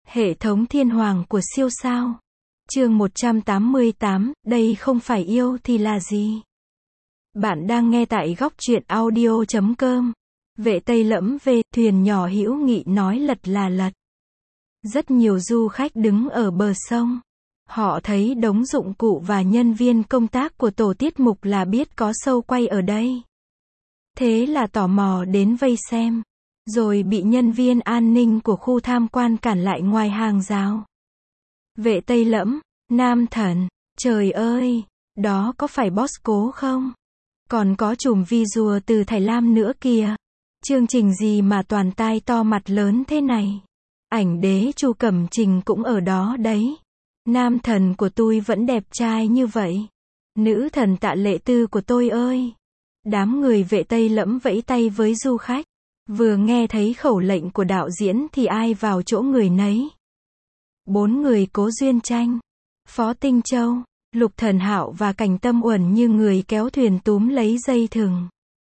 Hệ thống thiên hoàng của siêu sao. Chương 188, đây không phải yêu thì là gì? Bạn đang nghe tại góc truyện audio.com. Vệ Tây Lẫm về, thuyền nhỏ hữu nghị nói lật là lật. Rất nhiều du khách đứng ở bờ sông. Họ thấy đống dụng cụ và nhân viên công tác của tổ tiết mục là biết có show quay ở đây. Thế là tò mò đến vây xem. Rồi bị nhân viên an ninh của khu tham quan cản lại ngoài hàng rào. Vệ Tây Lẫm, Nam Thần, trời ơi, đó có phải boss Cố không? Còn có chùm vi rùa từ Thái Lam nữa kìa. Chương trình gì mà toàn tai to mặt lớn thế này? Ảnh đế Chu Cẩm Trình cũng ở đó đấy. Nam thần của tôi vẫn đẹp trai như vậy. Nữ thần Tạ Lệ Tư của tôi ơi. Đám người Vệ Tây Lẫm vẫy tay với du khách. Vừa nghe thấy khẩu lệnh của đạo diễn thì ai vào chỗ người nấy. 4 người Cố Duyên Tranh, Phó Tinh Châu, Lục Thần Hạo và Cảnh Tâm Uẩn như người kéo thuyền túm lấy dây thừng.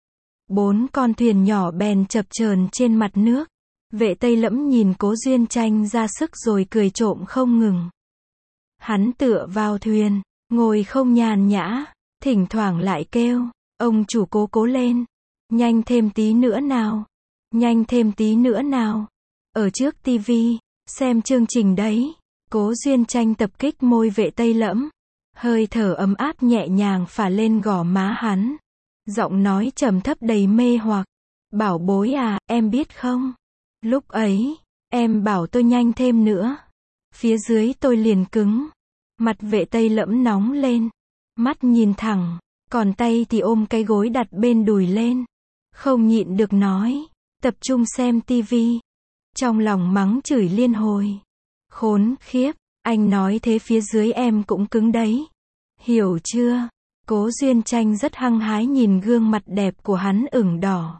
4 con thuyền nhỏ bèn chập chờn trên mặt nước. Vệ Tây Lẫm nhìn Cố Duyên Tranh ra sức rồi cười trộm không ngừng. Hắn tựa vào thuyền, ngồi không nhàn nhã, thỉnh thoảng lại kêu, ông chủ Cố cố lên, nhanh thêm tí nữa nào, nhanh thêm tí nữa nào. Ở trước tivi, xem chương trình đấy. Cố Duyên Tranh tập kích môi Vệ Tây Lẫm, hơi thở ấm áp nhẹ nhàng phả lên gò má hắn. Giọng nói trầm thấp đầy mê hoặc, bảo bối à, em biết không? Lúc ấy, em bảo tôi nhanh thêm nữa. Phía dưới tôi liền cứng. Mặt Vệ Tây Lẫm nóng lên. Mắt nhìn thẳng, còn tay thì ôm cái gối đặt bên đùi lên. Không nhịn được nói, tập trung xem tivi. Trong lòng mắng chửi liên hồi. Khốn khiếp, anh nói thế phía dưới em cũng cứng đấy. Hiểu chưa? Cố Duyên Tranh rất hăng hái nhìn gương mặt đẹp của hắn ửng đỏ.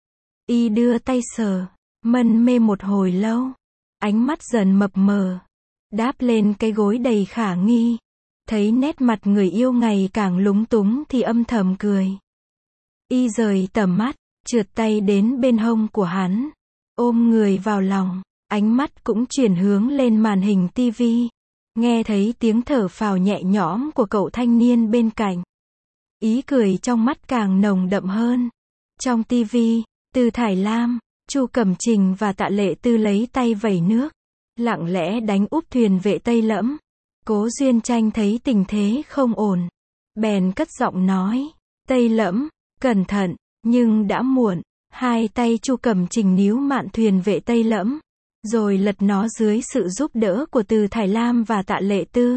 Y đưa tay sờ, mân mê một hồi lâu. Ánh mắt dần mập mờ. Đáp lên cái gối đầy khả nghi. Thấy nét mặt người yêu ngày càng lúng túng thì âm thầm cười. Y rời tầm mắt, trượt tay đến bên hông của hắn. Ôm người vào lòng, ánh mắt cũng chuyển hướng lên màn hình tivi. Nghe thấy tiếng thở phào nhẹ nhõm của cậu thanh niên bên cạnh. Ý cười trong mắt càng nồng đậm hơn. Trong tivi, từ Thái Lam, Chu Cẩm Trình và Tạ Lệ Tư lấy tay vẩy nước, lặng lẽ đánh úp thuyền Vệ Tây Lẫm. Cố Duyên Tranh thấy tình thế không ổn, bèn cất giọng nói, Tây Lẫm, cẩn thận, nhưng đã muộn. Hai tay Chu Cẩm Trình níu mạn thuyền Vệ Tây Lẫm, rồi lật nó dưới sự giúp đỡ của Từ Thái Lam và Tạ Lệ Tư.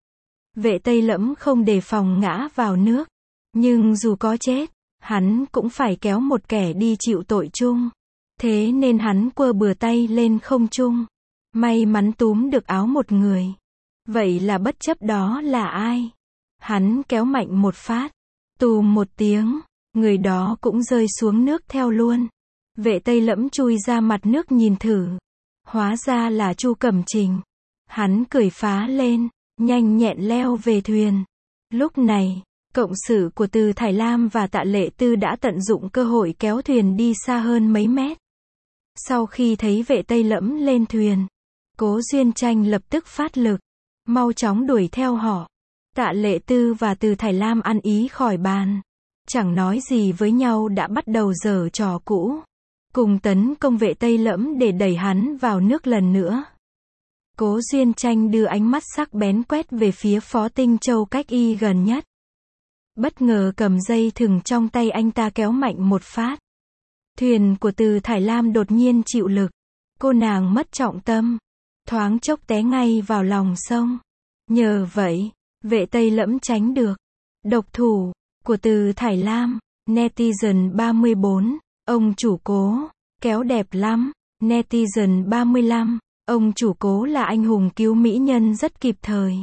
Vệ Tây Lẫm không đề phòng ngã vào nước, nhưng dù có chết, hắn cũng phải kéo một kẻ đi chịu tội chung. Thế nên hắn quơ bừa tay lên không trung, may mắn túm được áo một người. Vậy là bất chấp đó là ai? Hắn kéo mạnh một phát, tùm một tiếng. Người đó cũng rơi xuống nước theo luôn. Vệ Tây Lẫm chui ra mặt nước nhìn thử. Hóa ra là Chu Cẩm Trình. Hắn cười phá lên, nhanh nhẹn leo về thuyền. Lúc này, cộng sự của Từ Thái Lam và Tạ Lệ Tư đã tận dụng cơ hội kéo thuyền đi xa hơn mấy mét. Sau khi thấy Vệ Tây Lẫm lên thuyền, Cố Duyên Tranh lập tức phát lực, mau chóng đuổi theo họ. Tạ Lệ Tư và Từ Thái Lam ăn ý khỏi bàn. Chẳng nói gì với nhau đã bắt đầu giở trò cũ. Cùng tấn công Vệ Tây Lẫm để đẩy hắn vào nước lần nữa. Cố Duyên Tranh đưa ánh mắt sắc bén quét về phía Phó Tinh Châu cách y gần nhất. Bất ngờ cầm dây thừng trong tay anh ta kéo mạnh một phát. Thuyền của Từ Thái Lam đột nhiên chịu lực. Cô nàng mất trọng tâm. Thoáng chốc té ngay vào lòng sông. Nhờ vậy, Vệ Tây Lẫm tránh được. Độc thủ của Từ Thái Lam, Netizen 34, ông chủ Cố, kéo đẹp lắm. Netizen 35, ông chủ Cố là anh hùng cứu mỹ nhân rất kịp thời.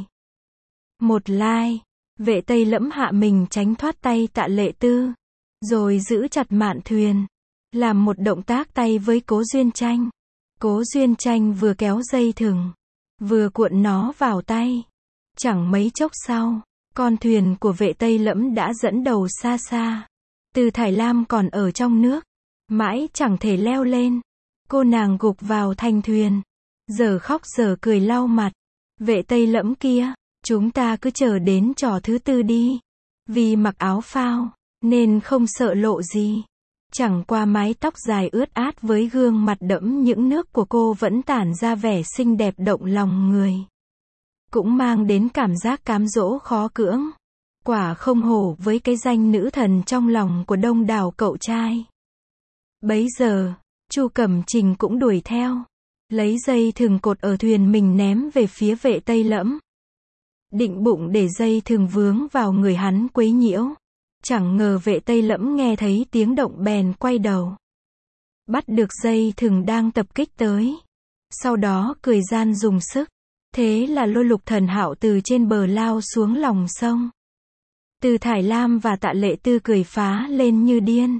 Một like, Vệ Tây Lẫm hạ mình tránh thoát tay Tạ Lệ Tư, rồi giữ chặt mạn thuyền, làm một động tác tay với Cố Duyên Tranh. Cố Duyên Tranh vừa kéo dây thừng, vừa cuộn nó vào tay. Chẳng mấy chốc sau, con thuyền của Vệ Tây Lẫm đã dẫn đầu xa xa. Từ Thái Lam còn ở trong nước, mãi chẳng thể leo lên. Cô nàng gục vào thành thuyền, giờ khóc giờ cười lau mặt. Vệ Tây Lẫm kia, chúng ta cứ chờ đến trò thứ tư đi. Vì mặc áo phao, nên không sợ lộ gì. Chẳng qua mái tóc dài ướt át với gương mặt đẫm những nước của cô vẫn tản ra vẻ xinh đẹp động lòng người. Cũng mang đến cảm giác cám dỗ khó cưỡng. Quả không hổ với cái danh nữ thần trong lòng của đông đảo cậu trai. Bấy giờ, Chu Cẩm Trình cũng đuổi theo. Lấy dây thừng cột ở thuyền mình ném về phía Vệ Tây Lẫm. Định bụng để dây thừng vướng vào người hắn quấy nhiễu. Chẳng ngờ Vệ Tây Lẫm nghe thấy tiếng động bèn quay đầu. Bắt được dây thừng đang tập kích tới. Sau đó cười gian dùng sức. Thế là lôi Lục Thần Hạo từ trên bờ lao xuống lòng sông. Từ Thải Lam và Tạ Lệ Tư cười phá lên như điên.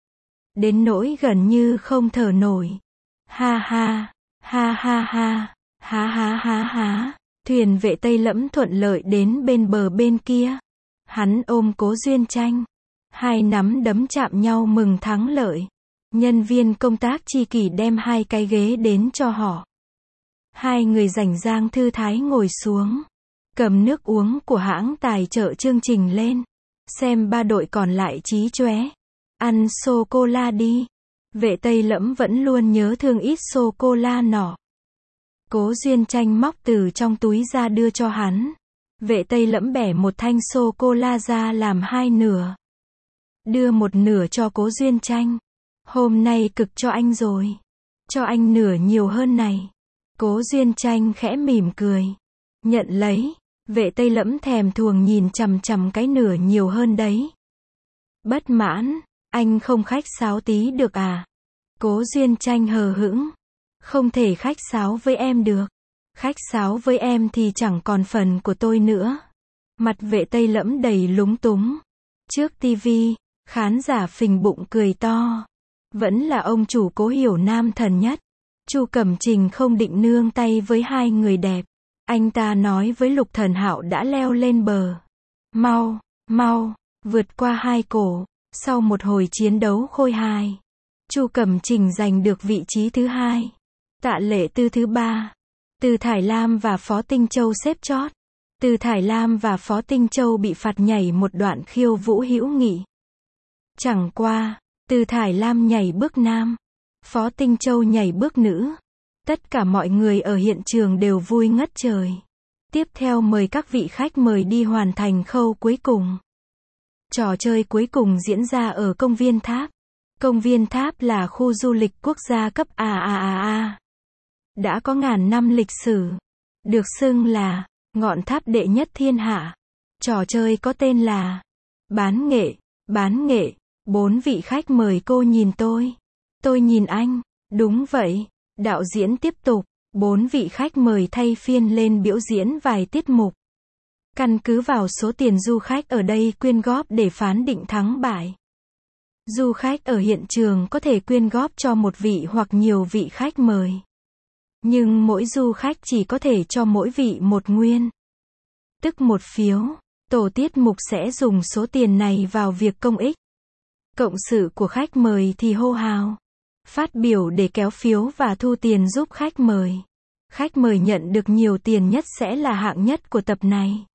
Đến nỗi gần như không thở nổi. Ha ha, ha ha ha, ha ha ha ha. Thuyền Vệ Tây Lẫm thuận lợi đến bên bờ bên kia. Hắn ôm Cố Duyên Tranh. Hai nắm đấm chạm nhau mừng thắng lợi. Nhân viên công tác chi kỷ đem 2 cái ghế đến cho họ. Hai người rảnh rang thư thái ngồi xuống. Cầm nước uống của hãng tài trợ chương trình lên. Xem 3 đội còn lại chí chóe. Ăn sô-cô-la đi. Vệ Tây Lẫm vẫn luôn nhớ thương ít sô-cô-la nọ. Cố Duyên Tranh móc từ trong túi ra đưa cho hắn. Vệ Tây Lẫm bẻ một thanh sô-cô-la ra làm 2 nửa. Đưa một nửa cho Cố Duyên Tranh. Hôm nay cực cho anh rồi. Cho anh nửa nhiều hơn này. Cố Duyên Tranh khẽ mỉm cười. Nhận lấy. Vệ Tây Lẫm thèm thuồng nhìn chằm chằm cái nửa nhiều hơn đấy. Bất mãn. Anh không khách sáo tí được à? Cố Duyên Tranh hờ hững. Không thể khách sáo với em được. Khách sáo với em thì chẳng còn phần của tôi nữa. Mặt Vệ Tây Lẫm đầy lúng túng. Trước tivi, khán giả phình bụng cười to. Vẫn là ông chủ Cố Hiểu Nam thần nhất. Chu Cẩm Trình không định nương tay với 2 người đẹp. Anh ta nói với Lục Thần Hạo đã leo lên bờ. Mau, mau, vượt qua 2 cổ. Sau một hồi chiến đấu khôi hài, Chu Cẩm Trình giành được vị trí thứ 2. Tạ Lệ Tư thứ 3. Từ Thải Lam và Phó Tinh Châu xếp chót. Từ Thải Lam và Phó Tinh Châu bị phạt nhảy một đoạn khiêu vũ hữu nghị. Chẳng qua, Từ Thải Lam nhảy bước nam, Phó Tinh Châu nhảy bước nữ. Tất cả mọi người ở hiện trường đều vui ngất trời. Tiếp theo mời các vị khách mời đi hoàn thành khâu cuối cùng. Trò chơi cuối cùng diễn ra ở công viên Tháp. Công viên Tháp là khu du lịch quốc gia cấp AAAA. Đã có ngàn năm lịch sử. Được xưng là ngọn tháp đệ nhất thiên hạ. Trò chơi có tên là bán nghệ. Bán nghệ. 4 vị khách mời cô nhìn tôi. Tôi nhìn anh. Đúng vậy. Đạo diễn tiếp tục. 4 vị khách mời thay phiên lên biểu diễn vài tiết mục. Căn cứ vào số tiền du khách ở đây quyên góp để phán định thắng bại. Du khách ở hiện trường có thể quyên góp cho một vị hoặc nhiều vị khách mời. Nhưng mỗi du khách chỉ có thể cho mỗi vị một nguyên. Tức một phiếu. Tổ tiết mục sẽ dùng số tiền này vào việc công ích. Cộng sự của khách mời thì hô hào. Phát biểu để kéo phiếu và thu tiền giúp khách mời. Khách mời nhận được nhiều tiền nhất sẽ là hạng nhất của tập này.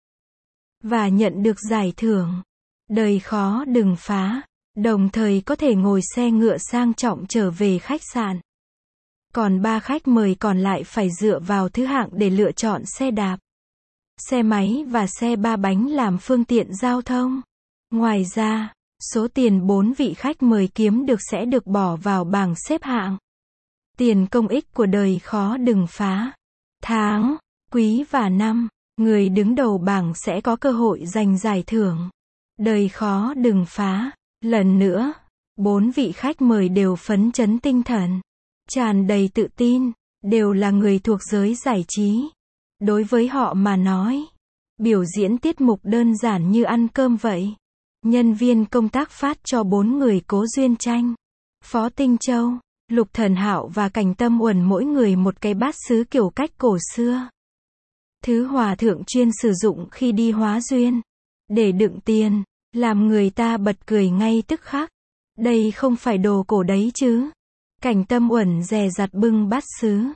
Và nhận được giải thưởng. Đời khó đừng phá. Đồng thời có thể ngồi xe ngựa sang trọng trở về khách sạn. Còn 3 khách mời còn lại phải dựa vào thứ hạng để lựa chọn xe đạp, xe máy và xe 3 bánh làm phương tiện giao thông. Ngoài ra, số tiền 4 vị khách mời kiếm được sẽ được bỏ vào bảng xếp hạng. Tiền công ích của đời khó đừng phá. Tháng, quý và năm, người đứng đầu bảng sẽ có cơ hội giành giải thưởng. Đời khó đừng phá. Lần nữa, 4 vị khách mời đều phấn chấn tinh thần, tràn đầy tự tin, đều là người thuộc giới giải trí. Đối với họ mà nói, biểu diễn tiết mục đơn giản như ăn cơm vậy. Nhân viên công tác phát cho 4 người Cố Duyên Tranh, Phó Tinh Châu, Lục Thần Hạo và Cảnh Tâm Uẩn mỗi người một cái bát sứ kiểu cách cổ xưa. Thứ hòa thượng chuyên sử dụng khi đi hóa duyên, để đựng tiền, làm người ta bật cười ngay tức khắc. Đây không phải đồ cổ đấy chứ. Cảnh Tâm Uẩn dè dặt bưng bát sứ.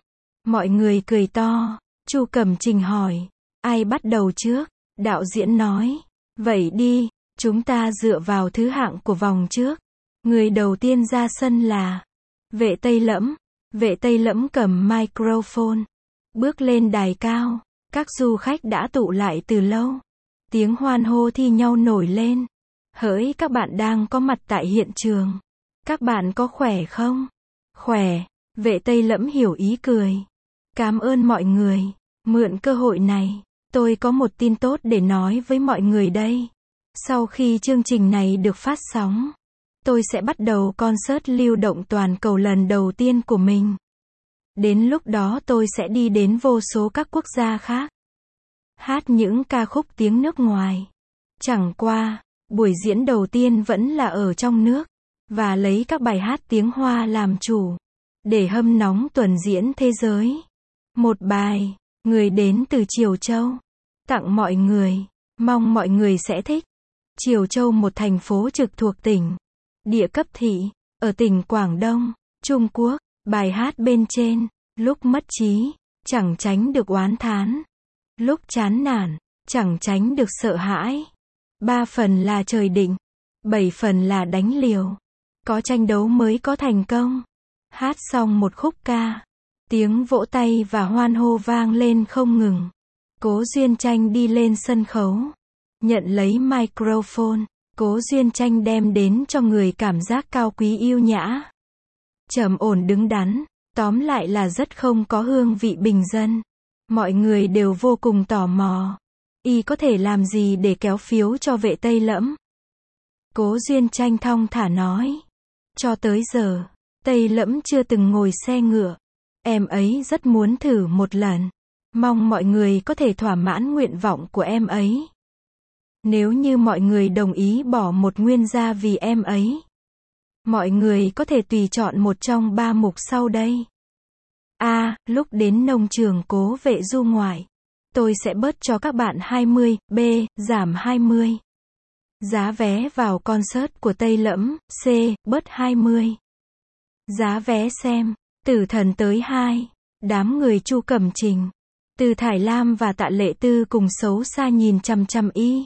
Mọi người cười to. Chu Cẩm Trình hỏi, ai bắt đầu trước? Đạo diễn nói, vậy đi, chúng ta dựa vào thứ hạng của vòng trước. Người đầu tiên ra sân là Vệ Tây Lẫm. Vệ Tây Lẫm cầm microphone, bước lên đài cao. Các du khách đã tụ lại từ lâu. Tiếng hoan hô thi nhau nổi lên. Hỡi các bạn đang có mặt tại hiện trường. Các bạn có khỏe không? Khỏe. Vệ Tây Lẫm hiểu ý cười. Cảm ơn mọi người. Mượn cơ hội này, tôi có một tin tốt để nói với mọi người đây. Sau khi chương trình này được phát sóng, tôi sẽ bắt đầu concert lưu động toàn cầu lần đầu tiên của mình. Đến lúc đó tôi sẽ đi đến vô số các quốc gia khác. Hát những ca khúc tiếng nước ngoài. Chẳng qua, buổi diễn đầu tiên vẫn là ở trong nước. Và lấy các bài hát tiếng Hoa làm chủ. Để hâm nóng tuần diễn thế giới. Một bài, người đến từ Triều Châu. Tặng mọi người. Mong mọi người sẽ thích. Triều Châu, một thành phố trực thuộc tỉnh Địa Cấp Thị, ở tỉnh Quảng Đông, Trung Quốc. Bài hát bên trên, lúc mất trí, chẳng tránh được oán thán. Lúc chán nản, chẳng tránh được sợ hãi. 3 phần là trời định, 7 phần là đánh liều. Có tranh đấu mới có thành công. Hát xong một khúc ca, tiếng vỗ tay và hoan hô vang lên không ngừng. Cố Duyên Tranh đi lên sân khấu, nhận lấy microphone. Cố Duyên Tranh đem đến cho người cảm giác cao quý yêu nhã, trầm ổn đứng đắn, tóm lại là rất không có hương vị bình dân. Mọi người đều vô cùng tò mò. Y có thể làm gì để kéo phiếu cho Vệ Tây Lẫm? Cố Duyên Tranh thong thả nói. Cho tới giờ, Tây Lẫm chưa từng ngồi xe ngựa. Em ấy rất muốn thử một lần. Mong mọi người có thể thỏa mãn nguyện vọng của em ấy. Nếu như mọi người đồng ý bỏ một nguyên gia vì em ấy, mọi người có thể tùy chọn một trong 3 mục sau đây. A. Lúc đến nông trường Cố Vệ du ngoại, tôi sẽ bớt cho các bạn 20. B. Giảm 20 giá vé vào concert của Tây Lẫm. C. Bớt 20 giá vé xem Tử Thần tới 2. Đám người Chu Cẩm Trình, Từ Thải Lam và Tạ Lệ Tư cùng xấu xa nhìn chằm chằm y.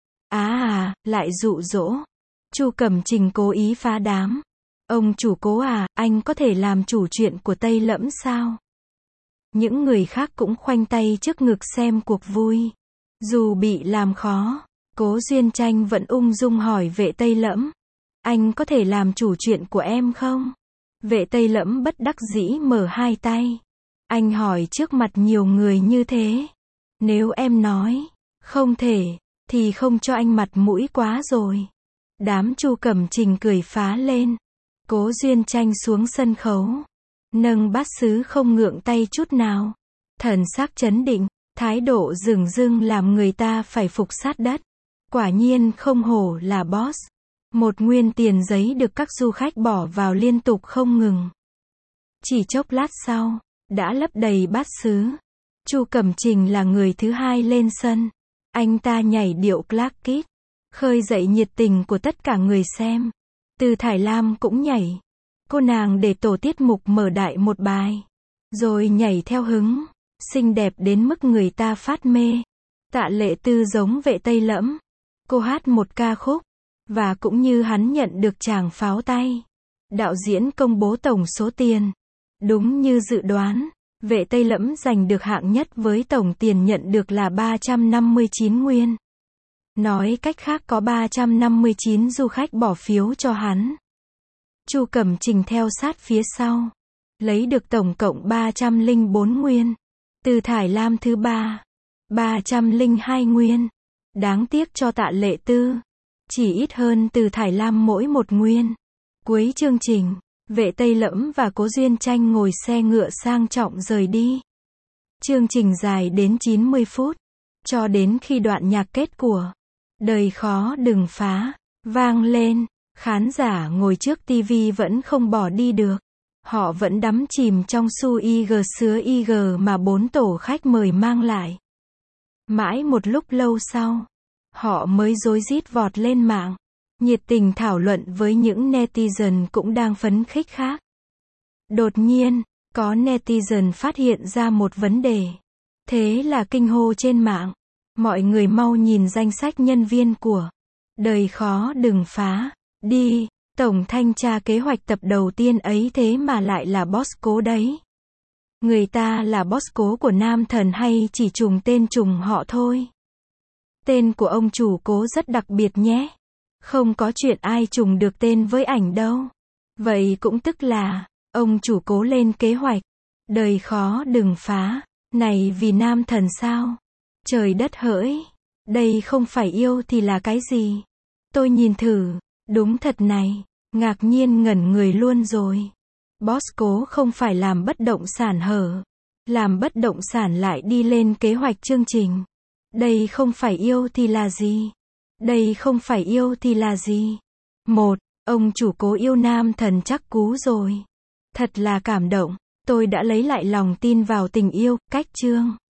Lại dụ dỗ. Chu Cẩm Trình cố ý phá đám. Ông chủ Cố à, anh có thể làm chủ chuyện của Tây Lẫm sao? Những người khác cũng khoanh tay trước ngực xem cuộc vui. Dù bị làm khó, Cố Duyên Tranh vẫn ung dung hỏi Vệ Tây Lẫm. Anh có thể làm chủ chuyện của em không? Vệ Tây Lẫm bất đắc dĩ mở hai tay. Anh hỏi trước mặt nhiều người như thế. Nếu em nói không thể, thì không cho anh mặt mũi quá rồi. Đám Chu Cẩm Trình cười phá lên. Cố Duyên Tranh xuống sân khấu, nâng bát sứ không ngượng tay chút nào. Thần sắc trấn định, thái độ dửng dưng làm người ta phải phục sát đất. Quả nhiên không hổ là boss. Một nguyên tiền giấy được các du khách bỏ vào liên tục không ngừng. Chỉ chốc lát sau, đã lấp đầy bát sứ. Chu Cẩm Trình là người thứ hai lên sân. Anh ta nhảy điệu Clark Kid, khơi dậy nhiệt tình của tất cả người xem. Từ Thải Lam cũng nhảy. Cô nàng để tổ tiết mục mở đại một bài, rồi nhảy theo hứng, xinh đẹp đến mức người ta phát mê. Tạ Lệ Tư giống Vệ Tây Lẫm. Cô hát một ca khúc, và cũng như hắn nhận được tràng pháo tay. Đạo diễn công bố tổng số tiền. Đúng như dự đoán, Vệ Tây Lẫm giành được hạng nhất với tổng tiền nhận được là 359 nguyên. Nói cách khác có 359 du khách bỏ phiếu cho hắn. Chu Cẩm Trình theo sát phía sau, lấy được tổng cộng 304 nguyên. Từ Thải Lam thứ 3, 302 nguyên. Đáng tiếc cho Tạ Lệ Tư, chỉ ít hơn Từ Thải Lam mỗi một nguyên. Cuối chương trình, Vệ Tây Lẫm và Cố Duyên Tranh ngồi xe ngựa sang trọng rời đi. Chương trình dài đến 90 phút, cho đến khi đoạn nhạc kết của Đời Khó Đừng Phá vang lên, khán giả ngồi trước TV vẫn không bỏ đi được. Họ vẫn đắm chìm trong su IG sứa IG mà 4 tổ khách mời mang lại. Mãi một lúc lâu sau, họ mới rối rít vọt lên mạng, nhiệt tình thảo luận với những netizen cũng đang phấn khích khác. Đột nhiên, Có netizen phát hiện ra một vấn đề. Thế là kinh hô trên mạng. Mọi người mau nhìn danh sách nhân viên của Đời khó đừng phá. Đi, tổng thanh tra kế hoạch tập đầu tiên ấy thế mà lại là boss Cố đấy. Người ta là boss Cố của Nam Thần hay chỉ trùng tên trùng họ thôi? Tên của ông chủ Cố rất đặc biệt nhé. Không có chuyện ai trùng được tên với ảnh đâu. Vậy cũng tức là, ông chủ Cố lên kế hoạch. Đời khó đừng phá. Này vì Nam Thần sao? Trời đất hỡi. Đây không phải yêu thì là cái gì? Tôi nhìn thử. Đúng thật này. Ngạc nhiên ngẩn người luôn rồi. Boss Cố không phải làm bất động sản hở. Làm bất động sản lại đi lên kế hoạch chương trình. Đây không phải yêu thì là gì? Đây không phải yêu thì là gì? Một, ông chủ Cố yêu Nam Thần chắc cú rồi. Thật là cảm động. Tôi đã lấy lại lòng tin vào tình yêu, cách chương.